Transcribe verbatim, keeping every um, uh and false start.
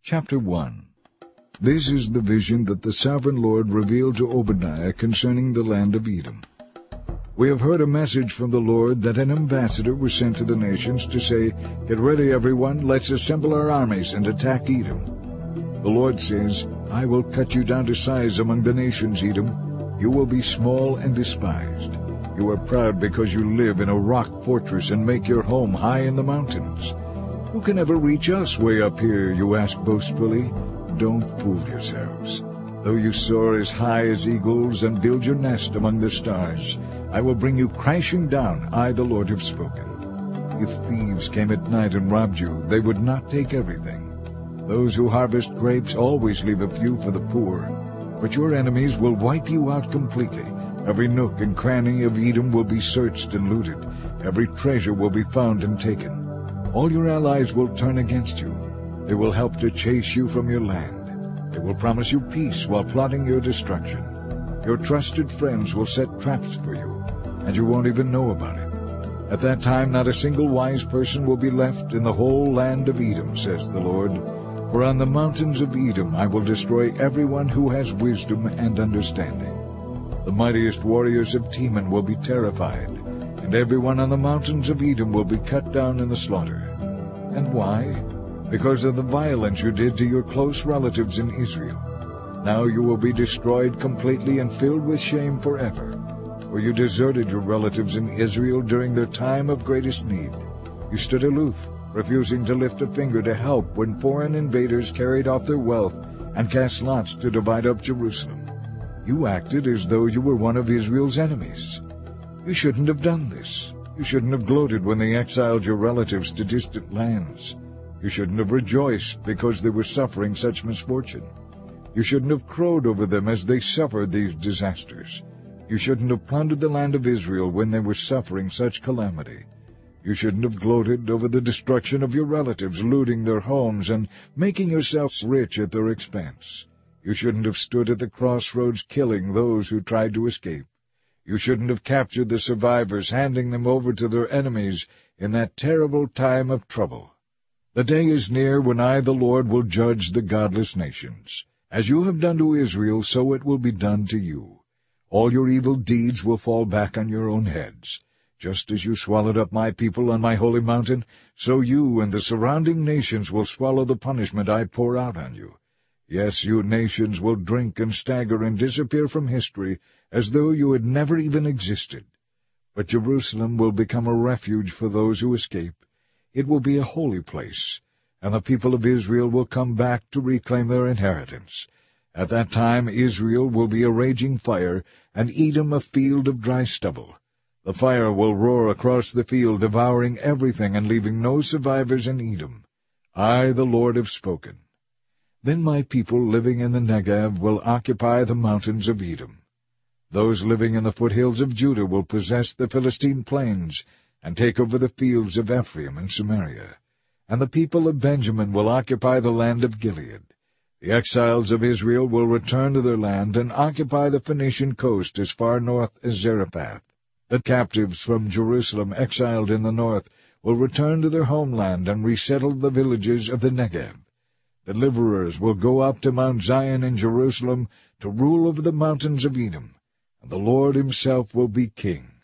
Chapter one. This is the vision that the sovereign Lord revealed to Obadiah concerning the land of Edom. We have heard a message from the Lord that an ambassador was sent to the nations to say, "Get ready, everyone, let's assemble our armies and attack Edom." The Lord says, "I will cut you down to size among the nations, Edom. You will be small and despised. You are proud because you live in a rock fortress and make your home high in the mountains. Who can ever reach us way up here, you ask boastfully? Don't fool yourselves. Though you soar as high as eagles and build your nest among the stars, I will bring you crashing down. I, the Lord, have spoken. If thieves came at night and robbed you, they would not take everything. Those who harvest grapes always leave a few for the poor. But your enemies will wipe you out completely. Every nook and cranny of Edom will be searched and looted. Every treasure will be found and taken. All your allies will turn against you. They will help to chase you from your land. They will promise you peace while plotting your destruction. Your trusted friends will set traps for you, and you won't even know about it. At that time not a single wise person will be left in the whole land of Edom, says the Lord. For on the mountains of Edom I will destroy everyone who has wisdom and understanding. The mightiest warriors of Teman will be terrified, and everyone on the mountains of Edom will be cut down in the slaughter. And why? Because of the violence you did to your close relatives in Israel. Now you will be destroyed completely and filled with shame forever. For you deserted your relatives in Israel during their time of greatest need. You stood aloof, refusing to lift a finger to help when foreign invaders carried off their wealth and cast lots to divide up Jerusalem. You acted as though you were one of Israel's enemies. You shouldn't have done this. You shouldn't have gloated when they exiled your relatives to distant lands. You shouldn't have rejoiced because they were suffering such misfortune. You shouldn't have crowed over them as they suffered these disasters. You shouldn't have plundered the land of Israel when they were suffering such calamity. You shouldn't have gloated over the destruction of your relatives, looting their homes and making yourselves rich at their expense. You shouldn't have stood at the crossroads killing those who tried to escape. You shouldn't have captured the survivors, handing them over to their enemies in that terrible time of trouble. The day is near when I, the Lord, will judge the godless nations. As you have done to Israel, so it will be done to you. All your evil deeds will fall back on your own heads. Just as you swallowed up my people on my holy mountain, so you and the surrounding nations will swallow the punishment I pour out on you. Yes, you nations will drink and stagger and disappear from history as though you had never even existed. But Jerusalem will become a refuge for those who escape. It will be a holy place, and the people of Israel will come back to reclaim their inheritance. At that time Israel will be a raging fire, and Edom a field of dry stubble. The fire will roar across the field, devouring everything and leaving no survivors in Edom. I, the Lord, have spoken. Then my people living in the Negev will occupy the mountains of Edom. Those living in the foothills of Judah will possess the Philistine plains and take over the fields of Ephraim and Samaria. And the people of Benjamin will occupy the land of Gilead. The exiles of Israel will return to their land and occupy the Phoenician coast as far north as Zarephath. The captives from Jerusalem exiled in the north will return to their homeland and resettle the villages of the Negev. Deliverers will go up to Mount Zion in Jerusalem to rule over the mountains of Edom, and the Lord himself will be king.